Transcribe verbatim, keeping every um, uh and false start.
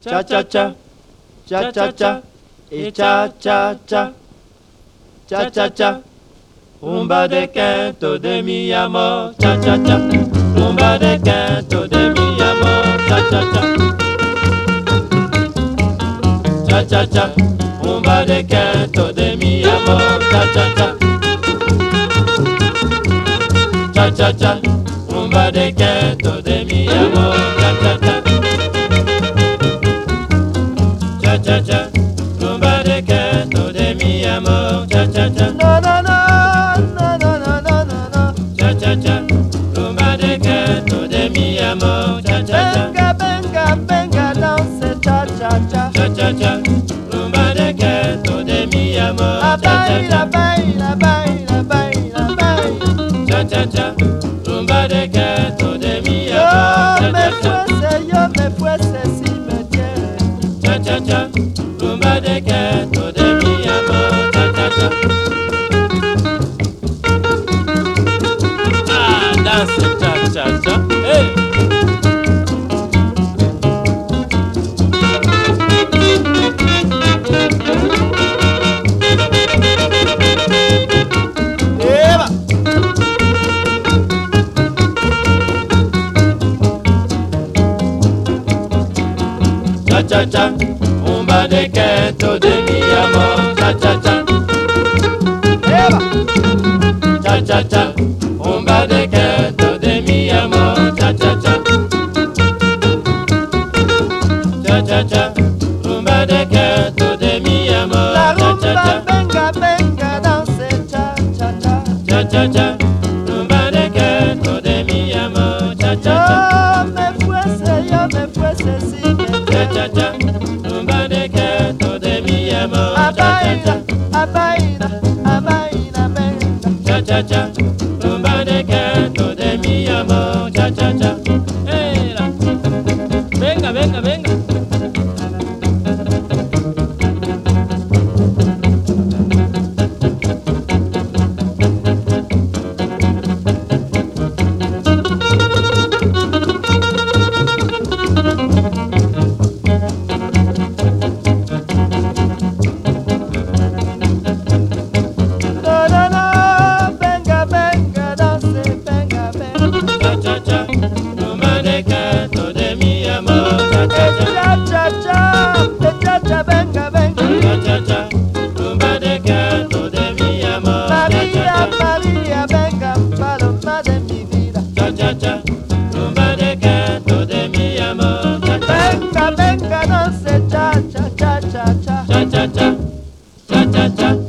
cha cha cha, cha cha cha, et cha cha cha, cha cha cha, rumba de quinto de mi amor, cha cha cha, rumba de quinto de mi amor, cha cha cha, cha cha cha, rumba de quinto de mi amor, cha cha cha, cha cha cha, rumba de quinto de mi amor, cha cha cha. Cha cha cha, rumba de quinto de mi amor, cha cha cha, No, no, no, no, no, no, no, no. cha cha cha, rumba de quinto de mi amor, cha cha cha, Venga, venga, venga, danse cha cha cha. cha cha cha, rumba de quinto de mi amor, A cha cha baila, cha, baila, baila, baila, baila. cha cha cha, rumba de quinto de mi Yo amor, me cha cha cha, fuese, yo me fuese si me quieres. cha cha cha, rumba de quinto de mi amor, cha cha cha. Ah, danse cha cha cha, hey. Eva. Cha cha cha, rumba de quinto de mi amor, cha cha cha, Eva. cha cha cha, rumba de quinto de mi amor, cha cha cha, cha cha cha, rumba de quinto de mi amor, La cha cha rumba, cha, venga, venga, danse cha cha cha. cha cha cha, rumba de quinto de mi amor, cha cha cha, Yo me fuese, yo me fuese si me cha cha quieres. cha, rumba de quinto de mi amor, A cha cha cha. baila, a baila, a baila, venga. Cha cha cha, rumba de canto de mi amor, cha cha cha. Hey, la. Venga, venga, venga. No, no, no, venga, venga, danse, venga, venga. Cha cha cha, rumba de canto de mi amor, cha cha cha. Cha cha cha, cha cha, venga, venga. Cha cha cha, rumba de canto de mi amor, cha María, cha cha. María, venga, paloma de mi vida. Cha cha cha, rumba de canto de mi amor, cha cha cha. Venga, venga, danse, cha cha cha cha cha. Cha cha cha, cha cha cha.